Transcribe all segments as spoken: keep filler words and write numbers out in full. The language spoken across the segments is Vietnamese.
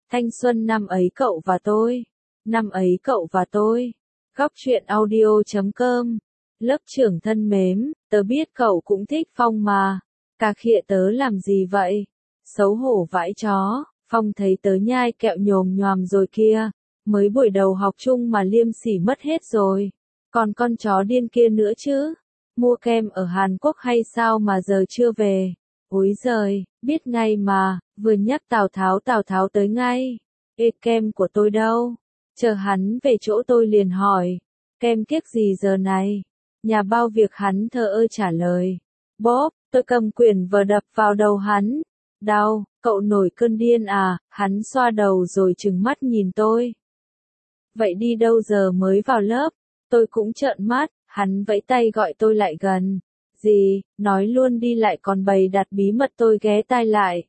Thanh xuân năm ấy cậu và tôi. Năm ấy cậu và tôi. Góc truyện audio chấm com. Lớp trưởng thân mến, tớ biết cậu cũng thích Phong mà. Cà khịa tớ làm gì vậy? Xấu hổ vãi chó, Phong thấy tớ nhai kẹo nhồm nhoàm rồi kia. Mới buổi đầu học chung mà liêm sỉ mất hết rồi. Còn con chó điên kia nữa chứ. Mua kem ở Hàn Quốc hay sao mà giờ chưa về? Úi giời, biết ngay mà, vừa nhắc Tào Tháo Tào Tháo tới ngay. Ê kem của tôi đâu? Chờ hắn về chỗ tôi liền hỏi. Kem kiếc gì giờ này? Nhà bao việc hắn thờ ơ trả lời. Bóp, tôi cầm quyển vở đập vào đầu hắn. Đau, cậu nổi cơn điên à? Hắn xoa đầu rồi trừng mắt nhìn tôi. Vậy đi đâu giờ mới vào lớp? Tôi cũng trợn mắt, hắn vẫy tay gọi tôi lại gần. Gì, nói luôn đi lại còn bày đặt bí mật tôi ghé tai lại.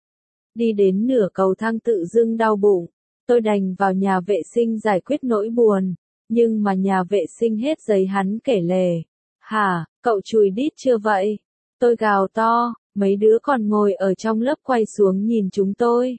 Đi đến nửa cầu thang tự dưng đau bụng, tôi đành vào nhà vệ sinh giải quyết nỗi buồn, nhưng mà nhà vệ sinh hết giấy hắn kể lể. Hả, cậu chùi đít chưa vậy? Tôi gào to, mấy đứa còn ngồi ở trong lớp quay xuống nhìn chúng tôi.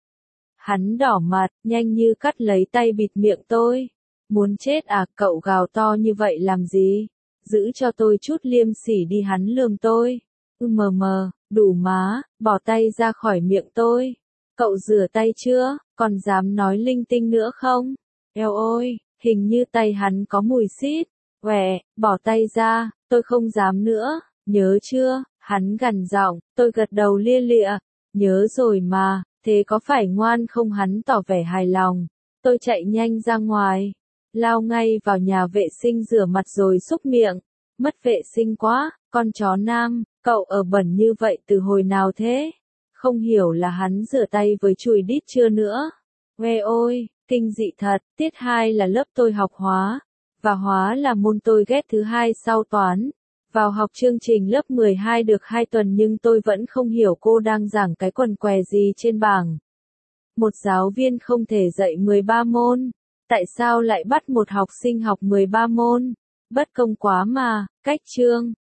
Hắn đỏ mặt, nhanh như cắt lấy tay bịt miệng tôi. Muốn chết à, cậu gào to như vậy làm gì? Giữ cho tôi chút liêm sỉ đi, hắn lườm tôi. Ừ mờ mờ, đủ má, bỏ tay ra khỏi miệng tôi. Cậu rửa tay chưa, còn dám nói linh tinh nữa không? Eo ôi, hình như tay hắn có mùi xít. Quẹ, bỏ tay ra, tôi không dám nữa, nhớ chưa? Hắn gằn giọng, tôi gật đầu lia lịa. Nhớ rồi mà, thế có phải ngoan không? Hắn tỏ vẻ hài lòng. Tôi chạy nhanh ra ngoài. Lao ngay vào nhà vệ sinh rửa mặt rồi xúc miệng. Mất vệ sinh quá, con chó nam, cậu ở bẩn như vậy từ hồi nào thế? Không hiểu là hắn rửa tay với chùi đít chưa nữa. Nghe ôi, kinh dị thật, tiết hai là lớp tôi học hóa, và hóa là môn tôi ghét thứ hai sau toán. Vào học chương trình lớp mười hai được hai tuần nhưng tôi vẫn không hiểu cô đang giảng cái quần què gì trên bảng. Một giáo viên không thể dạy mười ba môn. Tại sao lại bắt một học sinh học mười ba môn? Bất công quá mà, cách chương.